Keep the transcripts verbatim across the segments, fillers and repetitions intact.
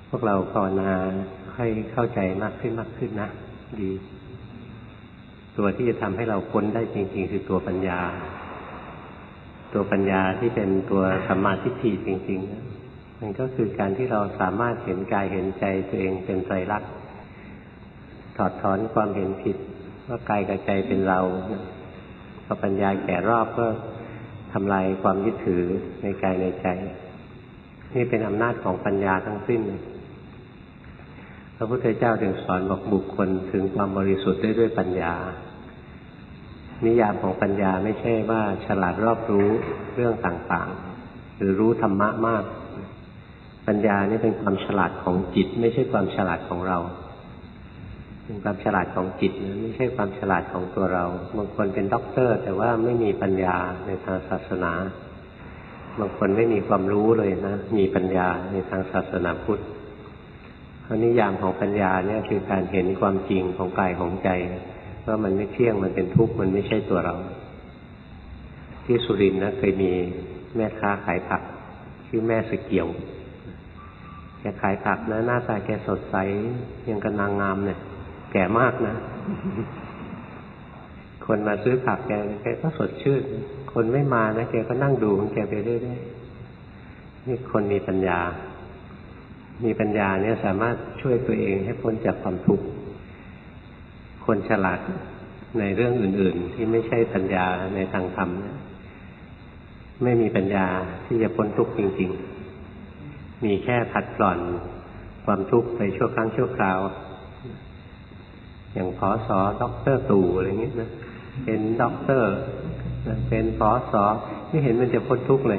พวกเราภาวนาให้เข้าใจมากขึ้นมากขึ้นนะดีตัวที่จะทำให้เราพ้นได้จริงๆคือตัวปัญญาตัวปัญญาที่เป็นตัวสัมมาทิฏฐิจริงๆนะมันก็คือการที่เราสามารถเห็นกายเห็นใจตัวเองเป็นไตรลักษณ์ถอดถอนความเห็นผิดว่ากายกับใจเป็นเราพอปัญญาแก่รอบก็ทำลายความยึดถือในกายในใจนี่เป็นอำนาจของปัญญาทั้งสิ้นพระพุทธเจ้าถึงสอนบอกบุคคลถึงความบริสุทธิ์ได้ด้วยปัญญานิยามของปัญญาไม่ใช่ว่าฉลาดรอบรู้เรื่องต่างๆหรือรู้ธรรมะมากปัญญานี่เป็นความฉลาดของจิตไม่ใช่ความฉลาดของเราเป็นความฉลาดของจิตนะไม่ใช่ความฉลาดของตัวเราบางคนเป็นด็อกเตอร์แต่ว่าไม่มีปัญญาในทางศาสนาบางคนไม่มีความรู้เลยนะมีปัญญาในทางศาสนาพุทธเพราะนิยามของปัญญาเนี่ยคือการเห็นความจริงของกายของใจว่ามันไม่เที่ยงมันเป็นทุกข์มันไม่ใช่ตัวเราที่สุรินทร์นะเคยมีแม่ค้าขายผักชื่อแม่สเกี่ยวแกขายผักนะหน้าตาแกสดใสยังกับนางงามเนี่ยแก่มากนะคนมาซื้อผักแกแกก็สดชื่นคนไม่มานะแกก็นั่งดูของแกไปเรื่อยๆนี่คนมีปัญญามีปัญญาเนี่ยสามารถช่วยตัวเองให้พ้นจากความทุกข์คนฉลาดในเรื่องอื่นๆที่ไม่ใช่ปัญญาในทางธรรมเนี่ยไม่มีปัญญาที่จะพ้นทุกข์จริงๆมีแค่ผัดกล่อนความทุกข์ไปชั่วครั้งชั่วคราวอย่างผส.ด็อกเตอร์ตู่อะไรอย่างเงี้ยนะเป็นด็อกเตอร์เป็นผส.ไม่เห็นมันจะพ้นทุกข์เลย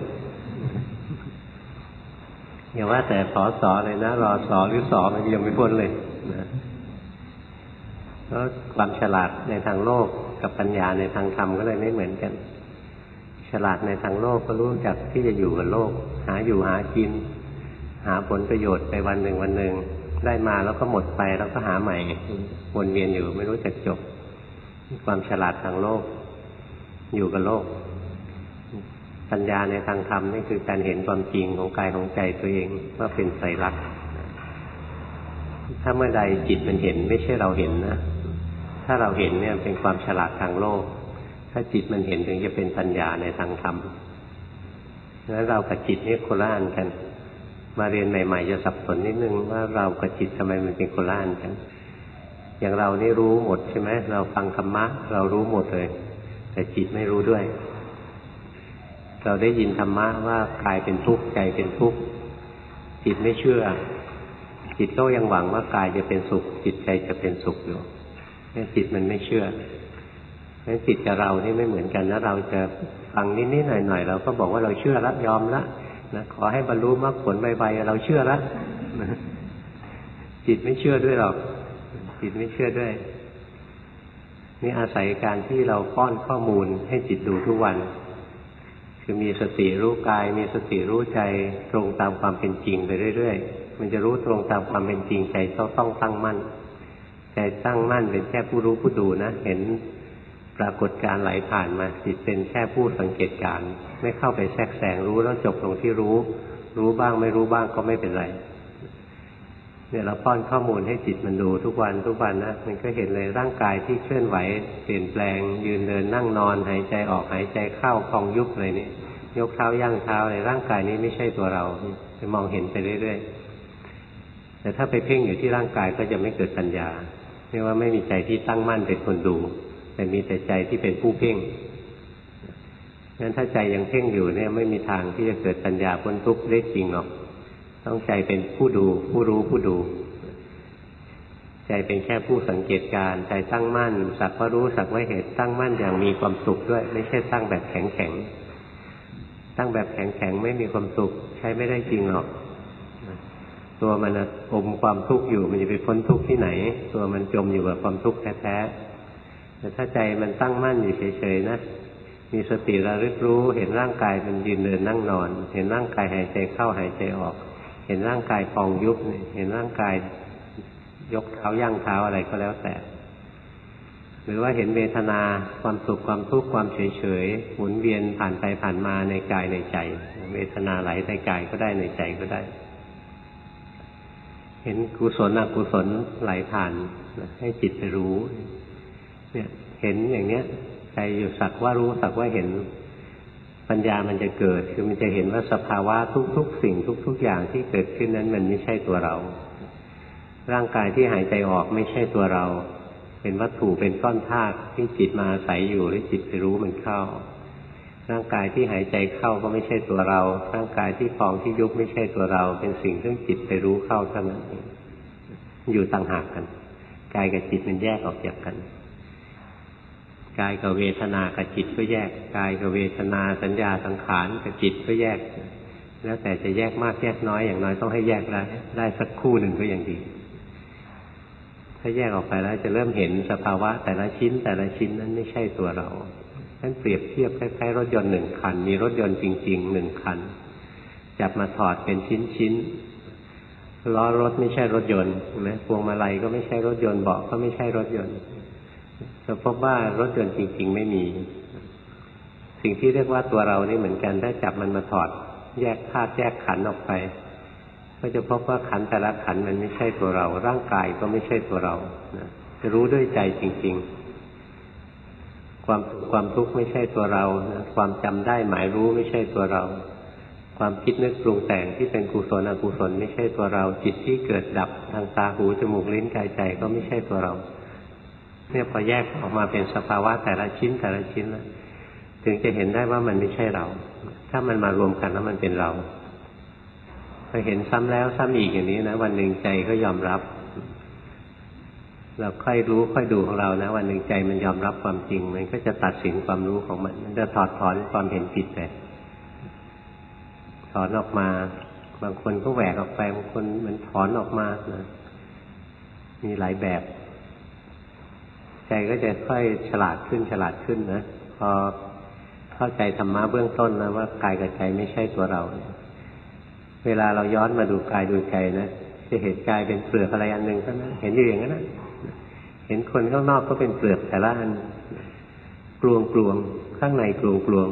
อย่าว่าแต่ผส.เลยนะรอสอหรือสอมันยังไม่พ้นเลยนะเพราะความฉลาดในทางโลกกับปัญญาในทางธรรมก็เลยไม่เหมือนกันฉลาดในทางโลกก็รู้จักที่จะอยู่กับโลกหาอยู่หากินหาผลประโยชน์ไปวันหนึ่งวันหนึ่งได้มาแล้วก็หมดไปแล้วก็หาใหม่วนเวียนอยู่ไม่รู้จักจบความฉลาดทางโลกอยู่กับโลกปัญญาในทางธรรมนี่คือการเห็นความจริงของกายของใจตัวเองว่าเป็นไตรลักษณ์ถ้าเมื่อใดจิตมันเห็นไม่ใช่เราเห็นนะถ้าเราเห็นเนี่ยเป็นความฉลาดทางโลกถ้าจิตมันเห็นถึงจะเป็นปัญญาในทางธรรมแล้วเรากับจิตนี่โคละอันกันมาเรียนใหม่ๆจะสับสนนิดนึงว่าเรากับจิตทำไมมันเป็นโคละอันกันอย่างเรานี่รู้หมดใช่ไหมเราฟังธรรมะเรารู้หมดเลยแต่จิตไม่รู้ด้วยเราได้ยินธรรมะว่ากายเป็นทุกข์ใจเป็นทุกข์จิตไม่เชื่อจิตก็ยังหวังว่ากายจะเป็นสุขจิตใจจะเป็นสุขอยู่นี่จิตมันไม่เชื่อเพราะจิตกับเรานี่ไม่เหมือนกันนะเราจะฟังนิดๆหน่อยๆเราก็บอกว่าเราเชื่อแล้วยอมแล้วนะขอให้บรรลุมรรคผลไวๆเราเชื่อแล้วจิตไม่เชื่อด้วยหรอกจิตไม่เชื่อด้วยนี่อาศัยการที่เราป้อนข้อมูลให้จิตดูทุกวันคือมีสติรู้กายมีสติรู้ใจตรงตามความเป็นจริงไปเรื่อยๆมันจะรู้ตรงตามความเป็นจริงใจต้องต้องตั้งมั่นใจตั้งมั่นเป็นแค่ผู้รู้ผู้ดูนะเห็นปรากฏการณ์ไหลผ่านมาจิตเป็นแค่ผู้สังเกตการณ์ไม่เข้าไปแทรกแซงรู้แล้วจบตรงที่รู้รู้บ้างไม่รู้บ้างก็ไม่เป็นไรเนี่ยเราป้อนข้อมูลให้จิตมันดูทุกวันทุกวันนะมันก็เห็นเลยร่างกายที่เคลื่อนไหวเปลี่ยนแปลงยืนเดินนั่งนอนหายใจออกหายใจเข้าพองยุบอะไรนี่ยกเท้าย่างเท้าในร่างกายนี้ไม่ใช่ตัวเราจะมองเห็นไปเรื่อยๆแต่ถ้าไปเพ่งอยู่ที่ร่างกายก็จะไม่เกิดปัญญาเรียกว่าไม่มีใจที่ตั้งมั่นเป็นคนดูแต่มีแต่ใจที่เป็นผู้เพ่งงั้นถ้าใจยังเพ่งอยู่เนี่ยไม่มีทางที่จะเกิดปัญญาพ้นทุกข์ได้จริงหรอกต้องใจเป็นผู้ดูผู้รู้ผู้ดูใจเป็นแค่ผู้สังเกตการใจตั้งมั่นสักว่ารู้สักว่าเห็นตั้งมั่นอย่างมีความสุขด้วยไม่ใช่ตั้งแบบแข็งแข็งตั้งแบบแข็งแข็งไม่มีความสุขใช้ไม่ได้จริงหรอกตัวมันอมความทุกข์อยู่มันจะไปพ้นทุกข์ที่ไหนตัวมันจมอยู่กับความทุกข์แท้ๆแต่ถ้าใจมันตั้งมั่นอยู่เฉยๆนะมีสติระลึกรู้เห็นร่างกายมันยืนเดินนั่งนอนเห็นร่างกายหายใจเข้าหายใจออกเห็นร่างกายพองยุบเห็นร่างกายยกเท้าย่างเท้าอะไรก็แล้วแต่หรือว่าเห็นเวทนาความสุขความทุกข์ความเฉยเฉยหมุนเวียนผ่านไปผ่านมาในกายในใจเวทนาไหลในกายก็ได้ในใจก็ได้เห็นกุศลอกุศลไหลผ่านให้จิตไปรู้เนี่ยเห็นอย่างเนี้ยใจอยู่สักว่ารู้สักว่าเห็นปัญญามันจะเกิดคือมันจะเห็นว่าสภาวะทุกๆสิ่งทุกๆอย่างที่เกิดขึ้นนั้นมันไม่ใช่ตัวเราร่างกายที่หายใจออกไม่ใช่ตัวเราเป็นวัตถุเป็นก้อนธาตุที่จิตมาอาศัยอยู่หรือจิตไปรู้มันเข้าร่างกายที่หายใจเข้าก็ไม่ใช่ตัวเราร่างกายที่พองที่ยุบไม่ใช่ตัวเราเป็นสิ่งที่จิตไปรู้เข้าเท่านั้นเองอยู่ต่างหากกันกายกับจิตมันแยกออกจากกันกายกับเวทนากับจิตก็แยกกายกับเวทนาสัญญาสังขารกับจิตก็แยกแล้วแต่จะแยกมากแยกน้อยอย่างน้อยต้องให้แยกได้ได้สักคู่หนึ่งก็ยังดีถ้าแยกออกไปแล้วจะเริ่มเห็นสภาวะแต่ละชิ้นแต่ละชิ้นนั้นไม่ใช่ตัวเราท่านเปรียบเทียบคล้ายๆรถยนต์หนึ่งคันมีรถยนต์จริงๆหนึ่งคันจับมาถอดเป็นชิ้นๆล้อรถไม่ใช่รถยนต์ใช่ไหมพวงมาลัยก็ไม่ใช่รถยนต์เบาะก็ไม่ใช่รถยนต์จะพบว่ารถยนต์จริงๆไม่มีสิ่งที่เรียกว่าตัวเรานี่เหมือนกันถ้าจับมันมาถอดแยกธาตุแยกขันธ์ออกไปก็จะพบว่าขันธ์แต่ละขันธ์มันไม่ใช่ตัวเราร่างกายก็ไม่ใช่ตัวเรานะจะรู้ด้วยใจจริงๆความความทุกข์ไม่ใช่ตัวเรานะความจำได้หมายรู้ไม่ใช่ตัวเราความคิดนึกปรุงแต่งที่เป็นกุศลอกุศลไม่ใช่ตัวเราจิตที่เกิดดับทางตาหูจมูกลิ้นกายใจก็ไม่ใช่ตัวเราเนี่ยพอแยกออกมาเป็นสภาวะแต่ละชิ้นแต่ละชิ้นแล้วถึงจะเห็นได้ว่ามันไม่ใช่เราถ้ามันมารวมกันแล้วมันเป็นเราพอเห็นซ้ำแล้วซ้ำอีกอย่างนี้นะวันหนึ่งใจก็ยอมรับเราค่อยรู้ค่อยดูของเรานะวันหนึ่งใจมันยอมรับความจริงมันก็จะตัดสินความรู้ของมันมันจะถอดถอนความเห็นผิดไปถอนออกมาบางคนก็แหวกออกไปบางคนมันถอนออกมานะมีหลายแบบใจก็จะค่อยฉลาดขึ้นฉลาดขึ้นนะพอเข้าใจธรรมะเบื้องต้นนะว่ากายกับใจไม่ใช่ตัวเราเวลาเราย้อนมาดูกายดูใจนะจะเห็นกายเป็นเปลือกอะไรอันหนึ่งเท่านั้นเห็นอยู่อย่างนั้นนะเห็นคนข้างนอกก็เป็นเปลือกแต่ละอันกลวงกลวงข้างในกลวงกลวง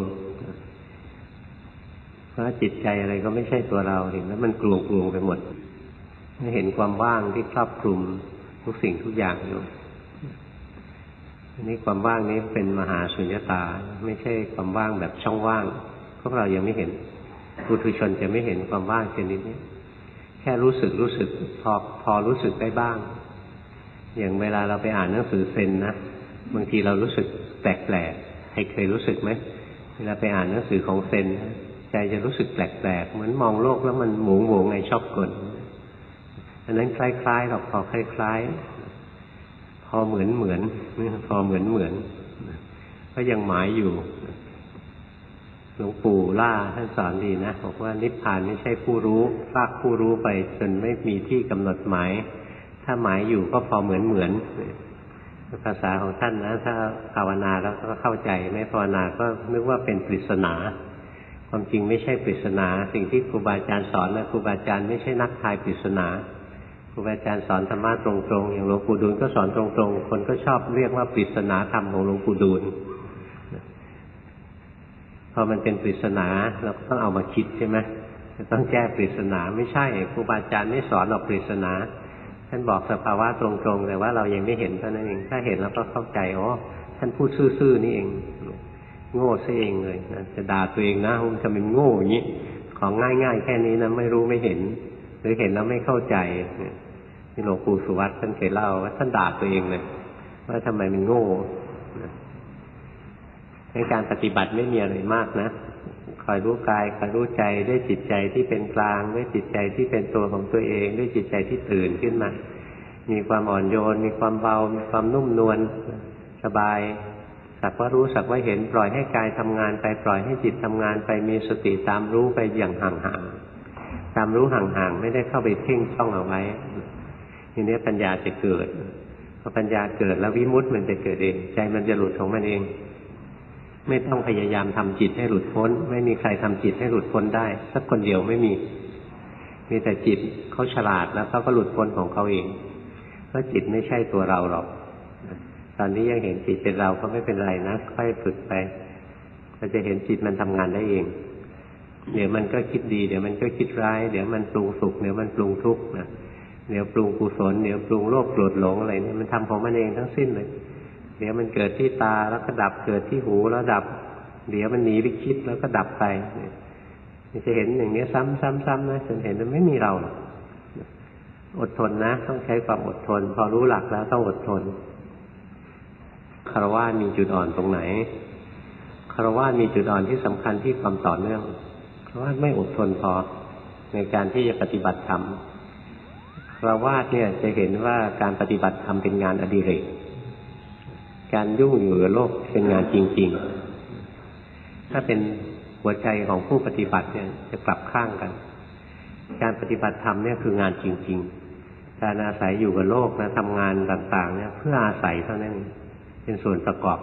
เพราะจิตใจอะไรก็ไม่ใช่ตัวเราเห็นแล้วมันกลวงกลวงไปหมดเห็นความว่างที่ครอบคลุมทุกสิ่งทุกอย่างอยู่อันนี้ความว่างนี้เป็นมหาสุญญตาไม่ใช่ความว่างแบบช่องว่างพวกเรายังไม่เห็นปุถุชนจะไม่เห็นความว่างชนิดนี้แค่รู้สึกรู้สึกพอพอรู้สึกได้บ้างอย่างเวลาเราไปอ่านหนังสือเซนนะบางทีเรารู้สึกแปลกแปลกใครเคยรู้สึกไหมเวลาไปอ่านหนังสือของเซนใจจะรู้สึกแปลกแปลกเหมือนมองโลกแล้วมันหมุงหมุงในชอบกลอันนั้นคล้ายๆหรอกพอคล้ายๆพอเหมือนเหมือนพอเหมือนเหมือนก็ยังหมายอยู่หลวงปู่ล่าท่านสอนดีนะบอกว่านิพพานไม่ใช่ผู้รู้ลากผู้รู้ไปจนไม่มีที่กำหนดหมายถ้าหมายอยู่ก็พอเหมือนเหมือนภาษาของท่านนะถ้าภาวนาแล้วก็เข้าใจไม่ภาวนาก็นึกว่าเป็นปริศนาความจริงไม่ใช่ปริศนาสิ่งที่ครูบาอาจารย์สอนนะครูบาอาจารย์ไม่ใช่นักทายปริศนาครูบาอาจารย์สอนธรรมะตรงๆอย่างหลวงปู่ดูลก็สอนตรงๆคนก็ชอบเรียกว่าปริศนาธรรมของหลวงปู่ดูลพอมันเป็นปริศนาเราก็ต้องเอามาคิดใช่ไหมจะต้องแก้ปริศนาไม่ใช่ครูบาอาจารย์ไม่สอนออกปริศนาท่านบอกสภาวะตรงๆแต่ว่าเรายังไม่เห็นเท่านั้นเองถ้าเห็นแล้วก็เข้าใจอ๋อท่านพูดซื่อๆนี่เองโง่ซะเองเลยนะจะด่าตัวเองนะมันจะเป็นโง่อย่างนี้ของง่ายๆแค่นี้นะไม่รู้ไม่เห็นหรือเห็นแล้วไม่เข้าใจนี่หลวงปู่สุวัตท่านเคยเล่าว่าท่านด่าตัวเองเลยว่าทำไมมันโง่ในการปฏิบัติไม่มีอะไรมากนะคอยรู้กายคอยรู้ใจด้วยจิตใจที่เป็นกลางด้วยจิตใจที่เป็นตัวของตัวเองด้วยจิตใจที่ตื่นขึ้นมามีความอ่อนโยนมีความเบามีความนุ่มนวลสบายสักว่ารู้สักว่าเห็นปล่อยให้กายทำงานไปปล่อยให้จิตทำงานไปมีสติตามรู้ไปอย่างห่างๆตามรู้ห่างๆไม่ได้เข้าไปเพ่งจ้องเอาไว้ทีนี้ปัญญาจะเกิดพอปัญญาเกิดแล้ววิมุตติมันจะเกิดเองใจมันจะหลุดของมันเองไม่ต้องพยายามทำจิตให้หลุดพ้นไม่มีใครทำจิตให้หลุดพ้นได้สักคนเดียวไม่มีมีแต่จิตเขาฉลาดแล้วเขาก็หลุดพ้นของเขาเองเพราะจิตไม่ใช่ตัวเราหรอกตอนนี้ยังเห็นจิตเป็นเราก็ไม่เป็นไรนะค่อยฝึกไปก็จะเห็นจิตมันทำงานได้เองเดี๋ยวมันก็คิดดีเดี๋ยวมันก็คิดร้ายเดี๋ยวมันปรุงสุขเดี๋ยวมันปรุงทุกข์นะเดี๋ยวปรุงกุศลเดี๋ยวปรุงโลภโกรธหลงอะไรเนี่ยมันทำของมันเองทั้งสิ้นเลยเดี๋ยวมันเกิดที่ตาแล้วก็ดับเกิดที่หูแล้วดับเดี๋ยวมันหนีไปคิดแล้วก็ดับไปนี่จะเห็นอย่างนี้ซ้ำๆๆนะจนเห็นมันไม่มีเราอดทนนะต้องใช้ความอดทนพอรู้หลักแล้วต้องอดทนคฤหัสถ์มีจุดอ่อนตรงไหนคฤหัสถ์มีจุดอ่อนที่สำคัญที่ความต่อเนื่องคฤหัสถ์ไม่อดทนพอในการที่จะปฏิบัติธรรมคฤหัสถ์เนี่ยจะเห็นว่าการปฏิบัติธรรมเป็นงานอดิเรกการยุ่งอยู่กับโลกเป็นงานจริงๆถ้าเป็นหัวใจของผู้ปฏิบัติเนี่ยจะกลับข้างกันการปฏิบัติธรรมเนี่ยคืองานจริงๆการอาศัยอยู่กับโลกนะทำงานต่างๆเนี่ยเพื่ออาศัยเท่านั้นเป็นส่วนประกอบ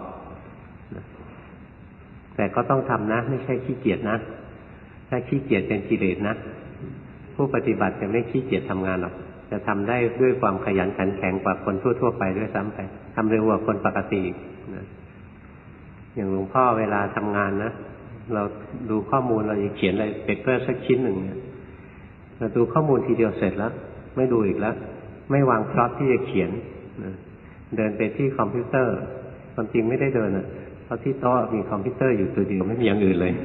แต่ก็ต้องทำนะไม่ใช่ขี้เกียจนะถ้าขี้เกียจเป็นกิเลสนะผู้ปฏิบัติจะไม่ขี้เกียจทำงานหรอกจะทำได้ด้วยความขยันขันแข็งกว่าคนทั่วๆไปด้วยซ้ำไปทำเร็วกว่าคนปกตินะอย่างหลวงพ่อเวลาทำงานนะเราดูข้อมูลเราจะเขียนอะไรเปเปอร์สักชิ้นหนึ่งเนี่ยเราดูข้อมูลทีเดียวเสร็จแล้วไม่ดูอีกแล้วไม่วางพล็อตที่จะเขียนนะเดินไปที่คอมพิวเตอร์ความจริงไม่ได้เดินอ่ะเพราะที่โต๊ะมีคอมพิวเตอร์อยู่ตัวเดียวไม่มีอย่างอื่นเลย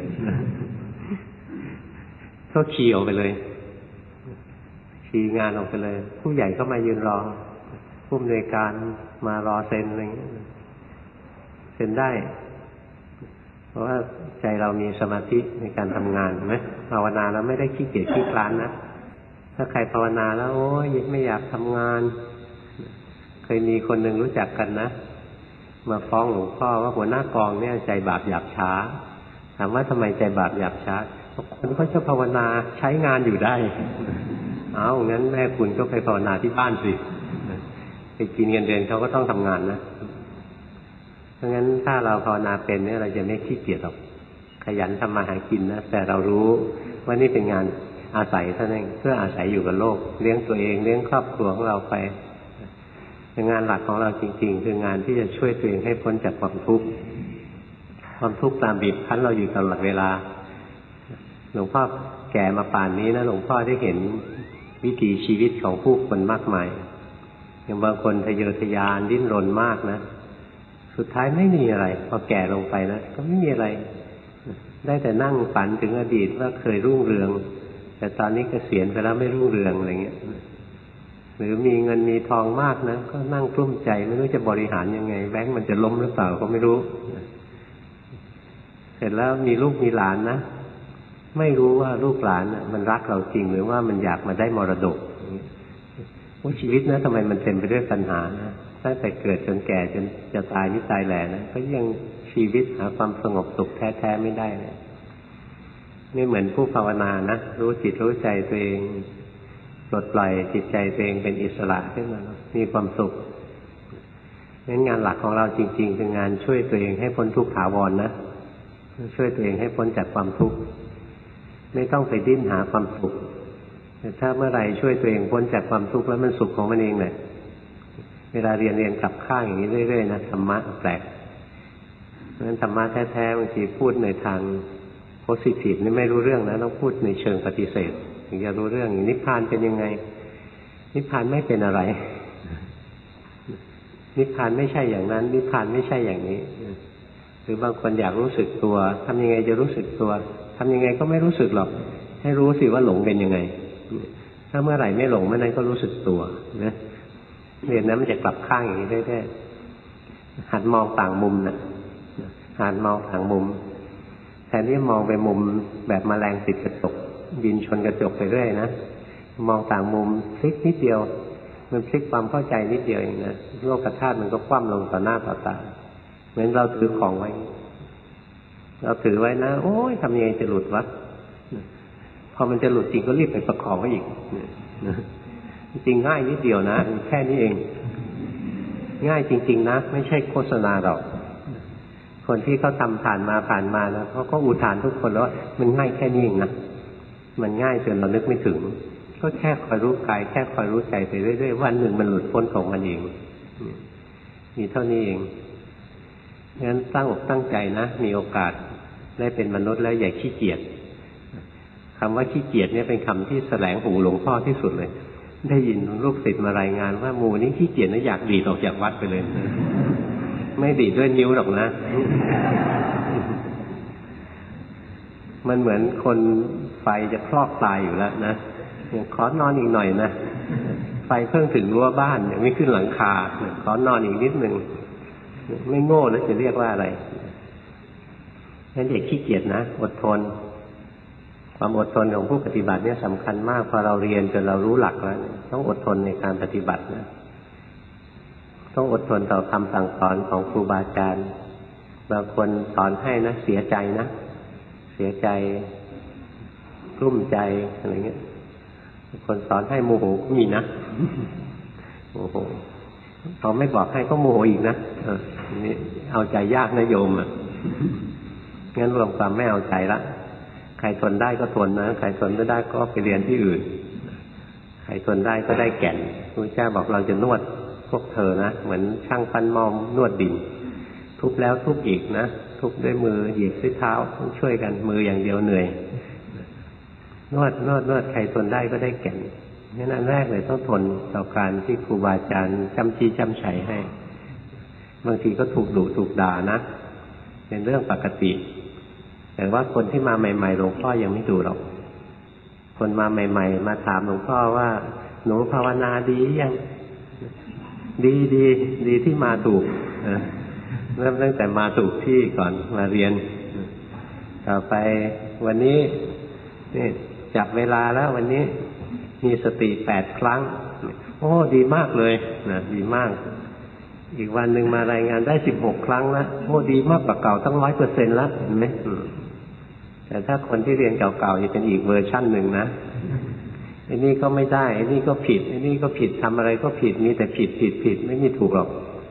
ก็คีย์ออกไปเลยคีย์งานออกไปเลยผู้ใหญ่ก็มายืนรอผู้อำนวยการมารอเซ็นอะไรอย่างเงี้ยเซ็นได้เพราะว่าใจเรามีสมาธิในการทำงานไหมภาวนาแล้วไม่ได้ขี้เกียจขี้คลานนะถ้าใครภาวนาแล้วโอ้ยไม่อยากทำงานเคยมีคนหนึ่งรู้จักกันนะมาฟ้องหลวงพ่อว่าหัวหน้ากองเนี่ยใจบาปหยาบช้าถามว่าทำไมใจบาปหยาบช้าคนเขาจะภาวนาใช้งานอยู่ได้เอางั้นแม่คุณก็ไปภาวนาที่บ้านสิไปกินเงินเดือนเขาก็ต้องทำงานนะเพราะงั้นถ้าเราภาวนาเป็นเนี่ยเราจะไม่ขี้เกียจหรอกขยันทำมาหากินนะแต่เรารู้ว่านี่เป็นงานอาศัยเท่านั้นเพื่ออาศัยอยู่กับโลกเลี้ยงตัวเองเลี้ยงครอบครัวของเราไปงานหลักของเราจริงๆคืองานที่จะช่วยตัวเองให้พ้นจากความทุกข์ความทุกข์ตามบีบคั้นเราอยู่ตลอดเวลาหลวงพ่อแก่มาป่านนี้นะหลวงพ่อได้เห็นวิถีชีวิตของผู้คนมากมายอย่างบางคนทะเยอทะยานดิ้นรนมากนะสุดท้ายไม่มีอะไรพอแก่ลงไปนะก็ไม่มีอะไรได้แต่นั่งฝันถึงอดีตว่าเคยรุ่งเรืองแต่ตอนนี้เกษียณไปแล้วไม่รุ่งเรืองอะไรเงี้ยหรือมีเงินมีทองมากนะก็นั่งกลุ้มใจไม่รู้จะบริหารยังไงแบงก์มันจะล้มหรือเปล่าก็ไม่รู้เสร็จแล้วมีลูกมีหลานนะไม่รู้ว่าลูกหลานน่ะมันรักเราจริงหรือว่ามันอยากมาได้มรดกว่าชีวิตนะทำไมมันเต็มไปด้วยปัญหานะตั้งแต่เกิดจนแก่จนจะตายนิตายแหล่นะก็ยังชีวิตหาความสงบสุขแท้ๆไม่ได้เลยไม่เหมือนผู้ภาวนานะรู้จิตรู้ใจตัวเองปลดปล่อยจิตใจตัวเองเป็นอิสระขึ้นมามีความสุขงั้นงานหลักของเราจริงๆคืองานช่วยตัวเองให้พ้นทุกข์ถาวรนะช่วยตัวเองให้พ้นจากความทุกข์ไม่ต้องไปดิ้นหาความสุขแต่ถ้าเมื่อไหร่ช่วยตัวเองพ้นจากความทุกข์แล้วมันสุขของมันเองแหละเวลาเรียนเรียนกลับข้างอย่างนี้เรื่อยๆนะธรรมะแปลกเพราะฉะนั้นธรรมะแท้ๆบางทีพูดในทางโพสิทีฟนี่ไม่รู้เรื่องนะต้องพูดในเชิงปฏิเสธถึงจะรู้เรื่องนิพพานเป็นยังไงนิพพานไม่เป็นอะไรนิพพานไม่ใช่อย่างนั้นนิพพานไม่ใช่อย่างนี้หรือบางคนอยากรู้สึกตัวทำยังไงจะรู้สึกตัวทำยังไงก็ไม่รู้สึกหรอกให้รู้สิว่าหลงเป็นยังไงถ้าเมื่อไหร่ไม่หลงเมื่อนั้นก็รู้สึกตัวนะเรียนนั้นมันจะกลับข้างอย่างนี้ได้ๆหัดมองต่างมุมนะหัดมองต่างมุมแทนที่มองไปมุมแบบแมลงติดกระจกบินชนกระจกไปเรื่อยนะมองต่างมุมพลิกนิดเดียวมันพลิกความเข้าใจนิดเดียวเองนะโลกธาตุมันก็คว่ำลงต่อหน้าต่อตาเหมือนเราถือของไว้เราถือไว้นะโอ้ยทำยังไงจะหลุดวะพอมันจะหลุดจริงก็รีบไปประคองไว้อีกจริงง่ายนิดเดียวนะแค่นี้เองง่ายจริงๆนะไม่ใช่โฆษณาหรอกคนที่เขาทำผ่านมาผ่านมานะเขาก็อุทานทุกคนแล้วว่ามันง่ายแค่นี้เองนะมันง่ายจนเรานึกไม่ถึงก็แค่คอยรู้กายแค่คอยรู้ใจไปเรื่อยๆวันหนึ่งมันหลุดพ้นของมันเองมีเท่านี้เองงั้นตั้งอกตั้งใจนะมีโอกาสได้เป็นมนุษย์แล้วอย่าขี้เกียจคำว่าขี้เกียจเนี่ยเป็นคำที่แสลงหูหลวงพ่อที่สุดเลยได้ยินลูกศิษย์มารายงานว่าหมู่นี้ขี้เกียจนะอยากดีดออกจากวัดไปเลยไม่ดีดด้วยนิ้วหรอกนะมันเหมือนคนไฟจะคลอกตายอยู่แล้วนะขอนอนอีกหน่อยนะไฟเพิ่งถึงรั้วบ้านยังไม่ขึ้นหลังคาขอนอนอีกนิดหนึ่งไม่โง่แล้วจะเรียกว่าอะไรงั้นเด็กขี้เกียจนะอดทนความอดทนของผู้ปฏิบัติเนี่ยสำคัญมากพอเราเรียนจนเรารู้หลักแล้วต้องอดทนในการปฏิบัตินะต้องอดทนต่อคำสั่งสอนของครูบาอาจารย์บางคนสอนให้นะเสียใจนะเสียใจกลุ้มใจอะไรเงี้ยบางคนสอนให้โมโหก็มีนะโมโหพอไม่บอกให้ก็โมโหอีกนะเออนี่เอาใจยากนะโยมอ่ะงั้นรวมความไม่เอาใจละใครทนได้ก็ทนนะใครทนไม่ได้ก็ไปเรียนที่อื่นใครทนได้ก็ได้แก่นพระเจ้าบอกเราจะนวดพวกเธอนะเหมือนช่างปั้นหม้อนวดดินทุบแล้วทุบอีกนะทุบด้วยมือเหยียบด้วยเท้าต้องช่วยกันมืออย่างเดียวเหนื่อยนวดนวดนวดใครทนได้ก็ได้แก่นงั้นอันแรกเลยต้องทนต่อการที่ครูบาอาจารย์จำชี้จำชัยให้บางทีก็ถูกดุถูกด่านะเป็นเรื่องปกติแต่ว่าคนที่มาใหม่ๆหลวงพ่อยังไม่ดูหรอกคนมาใหม่ๆมาถามหลวงพ่อว่าหนูภาวนาดียังดีดีดีที่มาถูกเริ่มตั้งแต่มาถูกที่ก่อนมาเรียนต่อไปวันนี้นี่จับเวลาแล้ววันนี้มีสติแปดครั้งโอ้ดีมากเลยนะดีมากอีกวันหนึ่งมารายงานได้สิบหกครั้งแล้วโอ้ดีมากกว่าเก่าตั้งร้อยเปอร์เซ็นต์แล้วเห็นไหมแต่ถ้าคนที่เรียนเก่าๆจะเป็นอีกเวอร์ชั่นหนึ่งนะไอ้นี่ก็ไม่ได้ไอ้นี่ก็ผิดไอ้นี่ก็ผิดทำอะไรก็ผิดมีแต่ผิดผิดผิดไม่มีถูกหรอก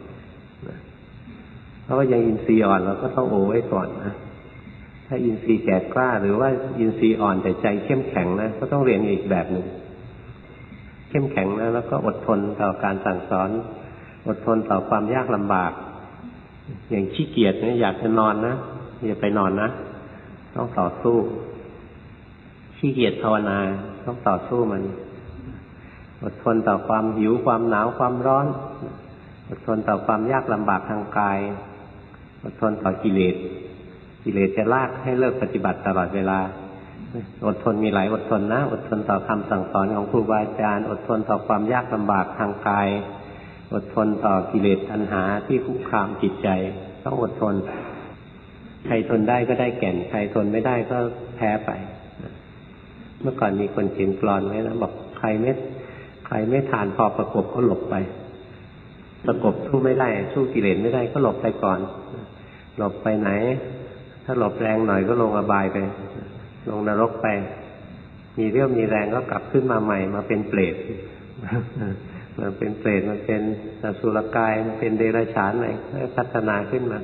เพราะว่ายังอินทรีย์อ่อนเราก็ต้องโอ้ไว้ก่อนนะถ้าอินทรีย์แก่กล้าหรือว่าอินทรีย์อ่อนแต่ใจเข้มแข็งนะก็ต้องเรียนอีกแบบหนึ่งเข้มแข็งนะแล้วก็อดทนต่อการสั่งสอนอดทนต่อความยากลำบากอย่างขี้เกียจเนี่ยอยากจะนอนนะอย่าไปนอนนะต้องต่อสู้ขี้เกียจภาวนาต้องต่อสู้มันอดทนต่อความหิวความหนาวความร้อนอดทนต่อความยากลำบากทางกายอดทนต่อกิเลสกิเลสจะลากให้เลิกปฏิบัติตลอดเวลาอดทนมีหลายอดทนนะอดทนต่อคำสั่งสอนของครูบาอาจารย์อดทนต่อความยากลำบากทางกายอดทนต่อกิเลสตัณหาที่คุกคามจิตใจต้องอดทนใครทนได้ก็ได้แก่นใครทนไม่ได้ก็แพ้ไปเมื่อก่อนมีคนเขียนกลอนไว้นะบอกใครไม่ใครไม่ทานพอประกบก็หลบไปประกบสู้ไม่ได้สู้กิเลสไม่ได้ก็หลบไปก่อนหลบไปไหนถ้าหลบแรงหน่อยก็ลงอบายไปลงนรกไปมีเรี่ยวมีแรงก็กลับขึ้นมาใหม่มาเป็นเปรตมาเป็นเปรตมาเป็นอสุรกายมาเป็นเดรัจฉานอะไรพัฒนาขึ้นมา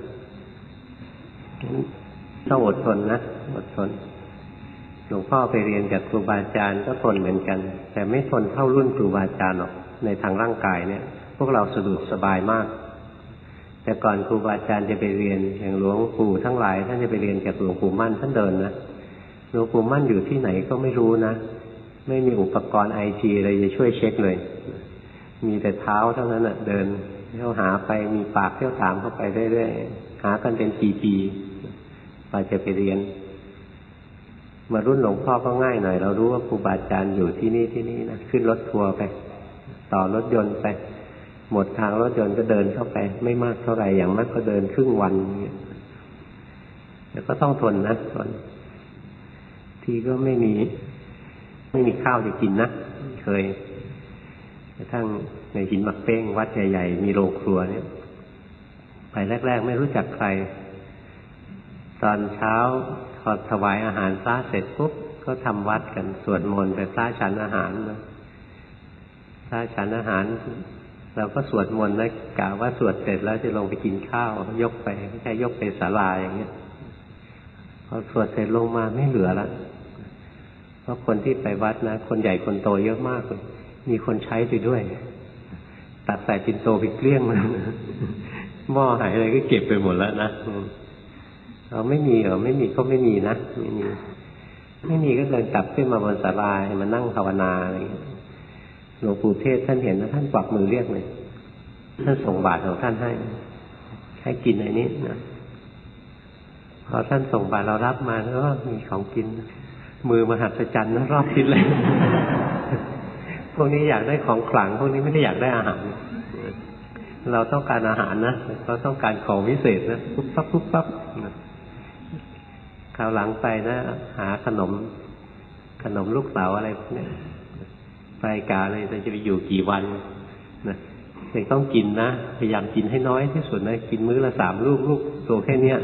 ต้องอดทนนะอดทนหลวงพ่อไปเรียนกับครูบาอาจารย์ก็ทนเหมือนกันแต่ไม่ทนเท่ารุ่นครูบาอาจารย์หรอกในทางร่างกายเนี่ยพวกเราสะดวกสบายมากแต่ก่อนครูบาอาจารย์จะไปเรียนอย่างหลวงปู่ทั้งหลายท่านจะไปเรียนกับหลวงปู่มั่นท่านเดินนะหลวงปู่มั่นอยู่ที่ไหนก็ไม่รู้นะไม่มีอุปกรณ์ไอทีอะไรจะช่วยเช็คเลยมีแต่เท้าเท่านั้นน่ะเดินเที่ยวหาไปมีปากเที่ยวถามเข้าไปเรื่อยๆหากันเป็นปีๆกว่าจะไปเรียนมารุ่นหลวงพ่อก็ง่ายหน่อยเรารู้ว่าครูบาอาจารย์อยู่ที่นี่ที่นี่นะขึ้นรถทัวร์ไปต่อรถยนต์ไปหมดทางรถยนต์ก็เดินเข้าไปไม่มากเท่าไหร่อย่างมากก็เดินครึ่งวันแล้วก็ต้องทนนะทนทีก็ไม่มีไม่มีข้าวจะกินนะเคยกระทั่งในหินหมักเป้งวัดใหญ่ๆมีโรงครัวเนี่ยไปแรกๆไม่รู้จักใครตอนเช้าพอถวายอาหารพระเสร็จปุ๊บก็ทำวัดกันสวดมนต์ไปพระฉันอาหารนะพระฉันอาหารเราก็สวดมนต์นะกะว่าสวดเสร็จแล้วจะลงไปกินข้าวยกไปไม่ใช่ยกไปศาลาอย่างเงี้ยพอสวดเสร็จลงมาไม่เหลือละเพราะคนที่ไปวัดนะคนใหญ่คนโตเยอะมากเลยมีคนใช้ไปด้วยตัดใส่ปิ่นโตไปเกลี้ยงเลยหม้อหายอะไรก็เก็บไปหมดแล้วนะเราไม่มีเหรอไม่มีก็ไม่มีนะไม่มีไม่มีก็เลยกลับขึ้นมาบนศาลาให้มานั่งภาวนาอะไรอย่างเงี้ยหลวงปู่เทศท่านเห็นแล้วท่านกวักมือเรียกเลยท่านส่งบาตรของท่านให้ให้กินในนี้นะพอท่านส่งบาตรเรารับมาแล้วก็มีของกินมือมหัศจรรย์นะรอบทิศเลย พวกนี้อยากได้ของขลังพวกนี้ไม่ได้อยากได้อาหารเราต้องการอาหารนะเราต้องการของวิเศษนะปุ๊บปั๊บปุ๊บปั๊บคราวหลังไปนะหาขนมขนมลูกเต๋าอะไรพวกนี้ไปกาเลยจะไปอยู่กี่วันนะเด็กต้องกินนะพยายามกินให้น้อยที่สุดนะกินมื้อละสามลูกลูกตัวแค่เนี้ย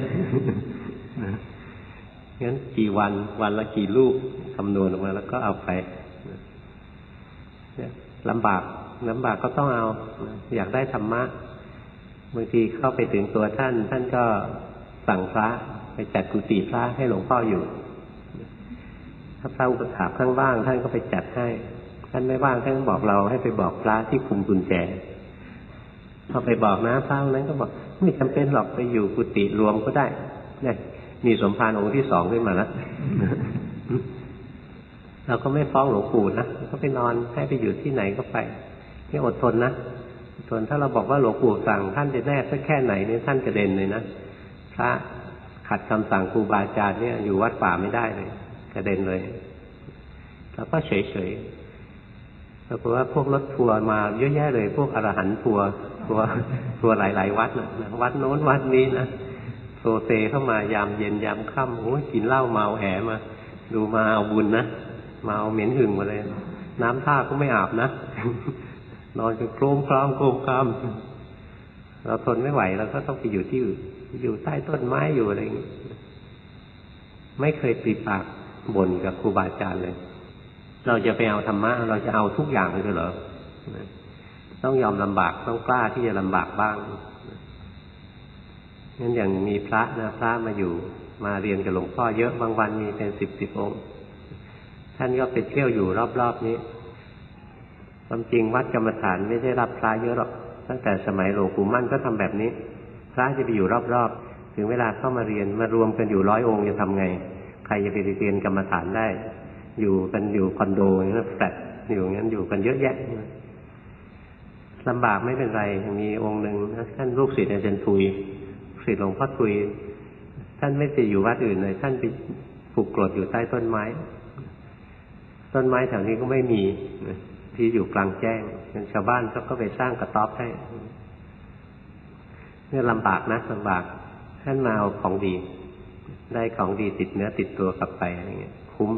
งั้นกี่วันวันละกี่ลูกคำนวณออกมาแล้วก็เอาไปลำบากลำบากก็ต้องเอาอยากได้ธรรมะบางทีเข้าไปถึงตัวท่านท่านก็สั่งพระไปจัดกุฏิพระให้หลวงพ่ออยู่ถ้าพระอุปถากข้างว่างท่านก็ไปจัดให้ท่านไม่ว่างท่านก็บอกเราให้ไปบอกพระที่คุมกุญแจพอไปบอกนะพระนั้นก็บอกไม่จำเป็นหรอกไปอยู่กุฏิรวมก็ได้เนี่ยมีสมภารองค์ที่สองขึ้นมาแล้วเราก็ไม่ฟ้องหลวงปู่นะก็ไปนอนให้ไปอยู่ที่ไหนก็ไปนี่อดทนนะอดทนถ้าเราบอกว่าหลวงปู่สั่งท่านจะแน่สักแค่ไหนนี่ท่านกระเด็นเลยนะพระขัดคำสั่งครูบาอาจารย์เนี่ยอยู่วัดป่าไม่ได้เลยกระเด็นเลยแล้วก็เฉยๆปรากฏว่าพวกรถทัวร์มาเยอะแยะเลยพวกอรหันต์ทัวร์ทัวร์ทัวร์หลายๆวัดนะวัดโน้นวัดนี้นะโซเซเข้ามายามเย็นยามค่ำโอ้ยกินเหล้าเมาแหมาดูมาเอาบุญนะมาเอาเหม็นหึงมาเลยน้ำท่าก็ไม่อาบนะนอนจนโครมครามโครมครามเราทนไม่ไหวเราก็ต้องไปอยู่ที่อื่นอยู่ใต้ต้นไม้อยู่อะไรอย่างนี้ไม่เคยปริปากบ่นกับครูบาอาจารย์เลยเราจะไปเอาธรรมะเราจะเอาทุกอย่างเลยเหรอต้องยอมลำบากต้องกล้าที่จะลำบากบ้างงั้นอย่างมีพระนะพระมาอยู่มาเรียนกับหลวงพ่อเยอะบางวันมีเป็นสิบสิบองค์ท่านก็ไปเที่ยวอยู่รอบๆนี้ความจริงวัดกรรมฐานไม่ได้รับพระเยอะหรอกตั้งแต่สมัยหลวงปู่มั่นก็ทำแบบนี้พระจะไปอยู่รอบๆถึงเวลาเข้ามาเรียนมารวมกันอยู่ร้อยองค์จะทำไงใครจะไปเรียนกรรมฐานได้อยู่กันอยู่คอนโดอย่างนั้นแฟลตอยู่อย่างนั้นอยู่กันเยอะแยะลำบากไม่เป็นไรมีองค์หนึ่งท่านลูกศิษย์อาจารย์ทุยศิษย์หลวงพ่อทุยท่านไม่ไปอยู่วัดอื่นเลยท่านไปผูกกรดอยู่ใต้ต้นไม้ต้นไม้แถวนี้ก็ไม่มีที่อยู่กลางแจ้งชาวบ้านก็ไปสร้างกระต๊อบให้เนี่ยลำบากนะลำบากท่านมาเอาของดีได้ของดีติดเนื้อติดตัวกลับไปอะไรเงี้ยคุ้ม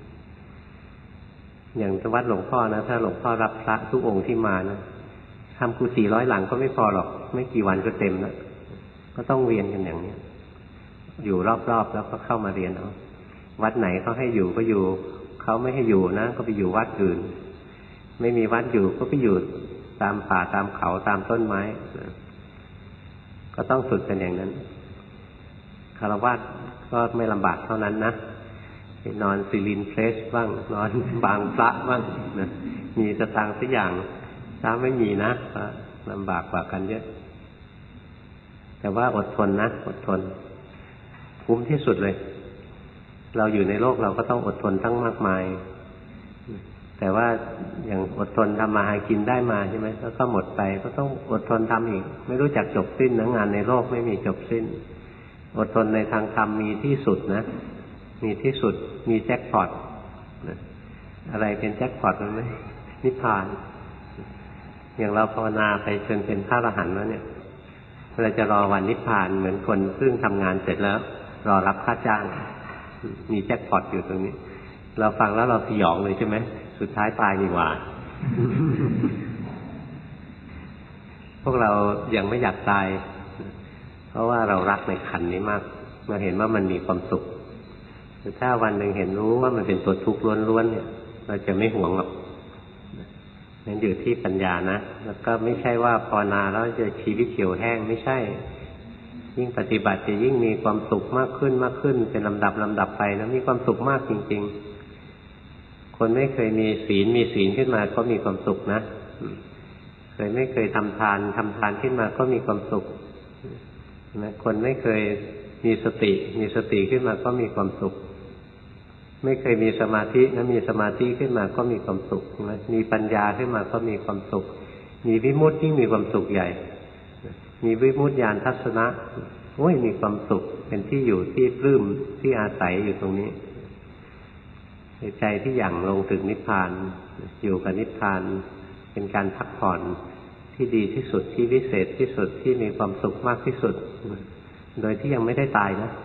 อย่างวัดหลวงพ่อนะถ้าหลวงพ่อรับพระทุกองค์ที่มานะทำกุฏิร้อยหลังก็ไม่พอหรอกไม่กี่วันก็เต็มแล้วก็ต้องเวียนกันอย่างนี้อยู่รอบๆแล้วก็เข้ามาเรียนเอาวัดไหนเขาให้อยู่ก็อยู่เขาไม่ให้อยู่นะก็ไปอยู่วัดอื่นไม่มีวัดอยู่ก็ไปอยู่ตามป่าตามเขาตามต้นไม้ก็ต้องฝึกกันอย่างนั้นคฤหัสถ์ก็ไม่ลำบากเท่านั้นนะไปนอนซิลินเพลสบ้างนอนบางพระบ้างนะมีสตางค์สักอย่างถ้าไม่มีนะลำบากกว่ากันเยอะแต่ว่าอดทนนะอดทนคุ้มที่สุดเลยเราอยู่ในโลกเราก็ต้องอดทนตั้งมากมายแต่ว่าอย่างอดทนทำมาหากินได้มาใช่ไหมแล้วก็หมดไปก็ต้องอดทนทำอีกไม่รู้จักจบสิ้นนะงานในโลกไม่มีจบสิ้นอดทนในทางธรรมมีที่สุดนะมีที่สุดมีแจ็คพอตอะไรเป็นแจ็คพอตรู้ไหมนิพพานอย่างเราภาวนาไปจนเป็นพระอรหันต์แล้วเนี่ยเราจะรอวันนิพพานเหมือนคนเพิ่งทำงานเสร็จแล้วรอรับค่าจ้างมีแจ็คพอตอยู่ตรงนี้เราฟังแล้วเราสยองเลยใช่ไหมสุดท้ายตายดีกว่า พวกเรายังไม่อยากตายเพราะว่าเรารักในขันธ์นี้มากเราเห็นว่ามันมีความสุขแต่ถ้าวันหนึ่งเห็นรู้ว่ามันเป็นตัวทุกข์ล้วนๆเนี่ยเราจะไม่หวงหรอกนั่นอยู่ที่ปัญญานะแล้วก็ไม่ใช่ว่าภาวนาแล้วจะชีวิตเขียวแห้งไม่ใช่ยิ่งปฏิบัติจะยิ่งมีความสุขมากขึ้นมากขึ้นเป็นลำดับลำดับไปนะมีความสุขมากจริงๆคนไม่เคยมีศีลมีศีลขึ้นมาก็มีความสุขนะเคยไม่เคยทำทานทำทานขึ้นมาก็มีความสุขนะคนไม่เคยมีสติมีสติขึ้นมาก็มีความสุขไม่เคยมีสมาธินะมีสมาธิขึ้นมาก็มีความสุขมีปัญญาขึ้นมาก็มีความสุขมีวิมุตติยิ่งมีความสุขใหญ่มีวิมุตติญาณทัศนะโอ้ยมีความสุขเป็นที่อยู่ที่ปลื้มที่อาศัยอยู่ตรงนี้ใจที่หยั่งลงถึงนิพพานอยู่กับนิพพานเป็นการพักผ่อนที่ดีที่สุดที่วิเศษที่สุดที่มีความสุขมากที่สุดโดยที่ยังไม่ได้ตายนะ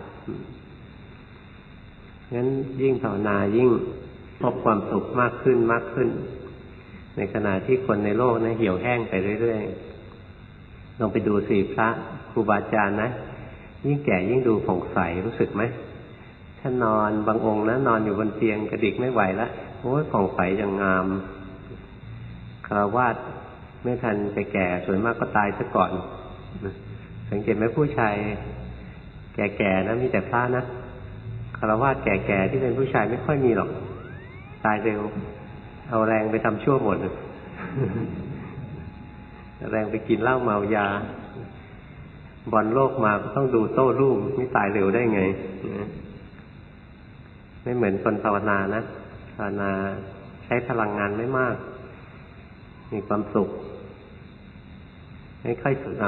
งั้นยิ่งภาวนายิ่งพบความสุขมากขึ้นมากขึ้นในขณะที่คนในโลกนะเหี่ยวแห้งไปเรื่อยๆลองไปดูสิพระครูบาอาจารย์นะยิ่งแก่ยิ่งดูผ่องใสรู้สึกไหมท่านนอนบางองค์นะนอนอยู่บนเตียงกระดิกไม่ไหวแล้วโอ้ยผ่องใสอย่างงามฆราวาสไม่ทันไปแก่ส่วนมากก็ตายซะก่อนสังเกตไหมผู้ชายแก่ๆนะมีแต่พระนะฆราวาสแก่ๆที่เป็นผู้ชายไม่ค่อยมีหรอกตายเร็วเอาแรงไปทำชั่วหมดแรงไปกินเหล้าเมายาบอลโลกมาก็ต้องดูโต้รุ่งไม่ตายเร็วได้ไงไม่เหมือนคนภาวนานะภาวนาใช้พลังงานไม่มากมีความสุขไม่ค่อยสุดเอา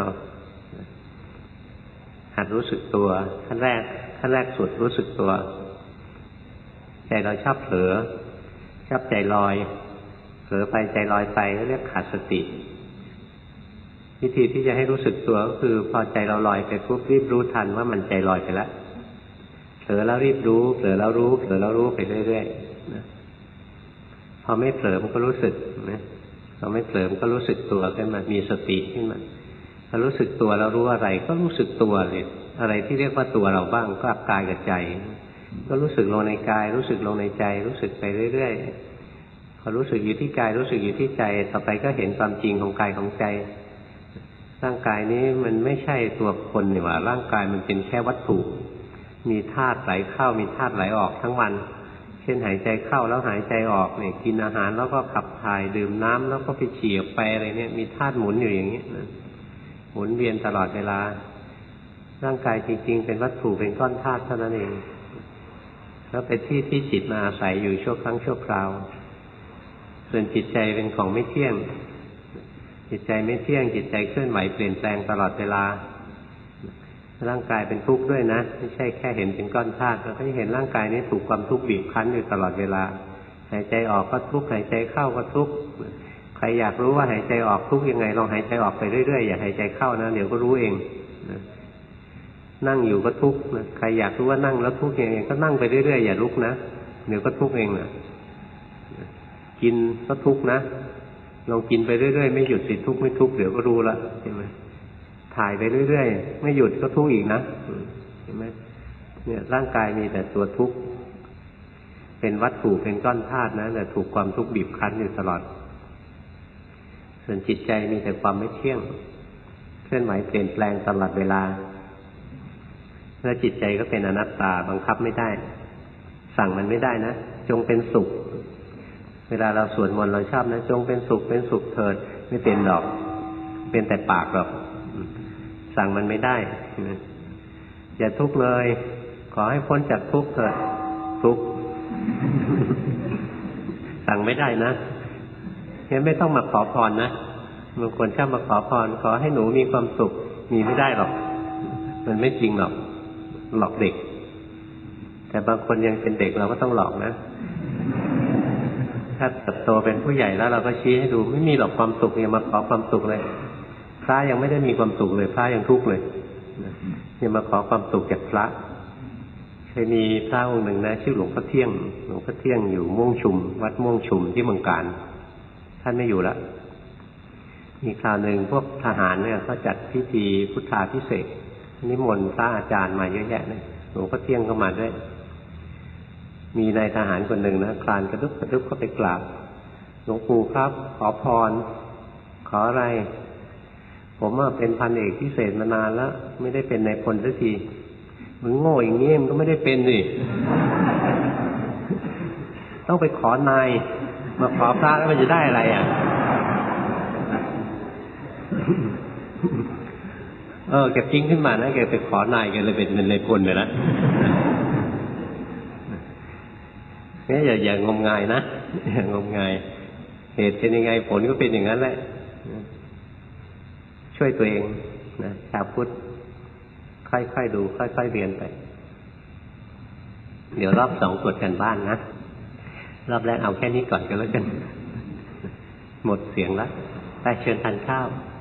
หัดรู้สึกตัวขั้นแรกขั้นแรกสุดรู้สึกตัวใจเราชอบเผลอชอบใจลอยเผลอไปใจลอยไปก็เรียกขาดสติวิธีที่จะให้รู้สึกตัวก็คือพอใจเราลอยไปปุ๊บรีบรู้ทันว่ามันใจลอยไปแล้วเผลอแล้วรีบรู้เผลอแล้วรู้เผลอแล้วรู้ไปเรื่อยๆนะพอไม่เผลอมันก็รู้สึกนะพอไม่เผลอมันก็รู้สึกตัวขึ้นมามีสติขึ้นมาพอรู้สึกตัวแล้วรู้อะไรก็รู้สึกตัวเลยอะไรที่เรียกว่าตัวเราบ้างก็กายกับใจก็รู้สึกลงในกายรู้สึกลงในใจรู้สึกไปเรื่อยๆพอรู้สึกอยู่ที่กายรู้สึกอยู่ที่ใจต่อไปก็เห็นความจริงของกายของใจร่างกายนี้มันไม่ใช่ตัวคนนี่หว่าร่างกายมันเป็นแค่วัตถุมีธาตุไหลเข้ามีธาตุไหลออกทั้งวันเช่นหายใจเข้าแล้วหายใจออกเนี่ยกินอาหารแล้วก็ขับถ่ายดื่มน้ำแล้วก็ไปฉี่ออกไปอะไรเนี่ยมีธาตุหมุนอยู่อย่างนี้นะหมุนเวียนตลอดเวลาร่างกายจริงๆเป็นวัตถุเป็นก้อนธาตุเท่านั้นเองแล้วเป็นที่ที่จิตมาอาศัยอยู่ชั่วครั้งชั่วคราวส่วนจิตใจเป็นของไม่เที่ยงจิตใจไม่เที่ยงจิตใจเคลื่อนไหวเปลี่ยนแปลงตลอดเวลาร่างกายเป็นทุกข์ด้วยนะไม่ใช่แค่เห็นเป็นก้อนธาตุเราก็จะเห็นร่างกายนี้ถูกความทุกข์บีบคั้นอยู่ตลอดเวลาหายใจออกก็ทุกข์หายใจเข้าก็ทุกข์ใครอยากรู้ว่าหายใจออกทุกข์ยังไงลองหายใจออกไปเรื่อยๆอย่าหายใจเข้านะเดี๋ยวก็รู้เองนั่งอยู่ก็ทุกข์ใครอยากรู้ว่านั่งแล้วทุกข์ยังไงก็นั่งไปเรื่อยๆอย่าลุกนะเดี๋ยวก็ทุกข์เองนะกินก็ทุกข์นะลองกินไปเรื่อยๆไม่หยุดสิทุกข์ไม่ทุกข์เดี๋ยวก็รู้ละใช่ไหมถ่ายไปเรื่อยๆไม่หยุดก็ทุกข์อีกนะเห็นไหมเนี่ยร่างกายมีแต่ตัวทุกข์เป็นวัตถุเป็นก้อนธาตุนะแต่ถูกความทุกข์บีบคั้นอยู่ตลอดส่วนจิตใจมีแต่ความไม่เที่ยงเคลื่อนไหวเปลี่ยนแปลงตลอดเวลาแล้วจิตใจก็เป็นอนัตตาบังคับไม่ได้สั่งมันไม่ได้นะจงเป็นสุขเวลาเราสวดมนต์เราชอบนะจงเป็นสุขเป็นสุขเถิดไม่เป็นหรอกเป็นแต่ปากหรอกสั่งมันไม่ได้อย่าทุกข์เลยขอให้พ้นจากทุกข์เถิดทุกข์สั่งไม่ได้นะงั้นไม่ต้องมาขอพรนะบางคนชอบมาขอพรขอให้หนูมีความสุขมีไม่ได้หรอกมันไม่จริงหรอกหลอกเด็กแต่บางคนยังเป็นเด็กเราก็ต้องหลอกนะถ้าเติบโตเป็นผู้ใหญ่แล้วเราก็ชี้ให้ดูไม่มีหรอกความสุขอย่ามาขอความสุขเลยพระยังไม่ได้มีความสุขเลยพระยังทุกข์เลยอย่ามาขอความสุขจากพระเคยมีพระองค์หนึ่งนะชื่อหลวงพ่อเที่ยงหลวงพ่อเที่ยงอยู่ม่วงชุมวัดม่วงชุมที่เมืองการท่านไม่อยู่แล้วมีคราวหนึ่งพวกทหารเนี่ยเขาจัดพิธีพุทธาภิเษกนิมนต์พระอาจารย์มาเยอะแยะเลยหลวงพ่อเที่ยงก็มาด้วยมีนายทหารคนหนึ่งนะคลานกระดุกกระดุกเข้าไปกราบหลวงปู่ครับขอพรขออะไรผมว่าเป็นพันเอกพิเศษมานานแล้วไม่ได้เป็นนายพลสักทีมึงโง่อย่างนี้มันก็ไม่ได้เป็นสิต้องไปขอนายมาขอพระแล้วมันจะได้อะไรอ่ะเออแกทิ้งขึ้นมานะแกไปขอนายแกเลยเป็นนายพลเลยนะนี่อย่าอย่างงมงายนะอย่างงมงายเหตุเป็นยังไงผลก็เป็นอย่างนั้นแหละช่วยตัวเองนะชาวพุทธค่อยๆดูค่อยๆเรียนไปเดี๋ยวรอบสองตรวจกันบ้านนะรอบแรกเอาแค่นี้ก่อนก็แล้วกันหมดเสียงแล้วไปเชิญทานข้าว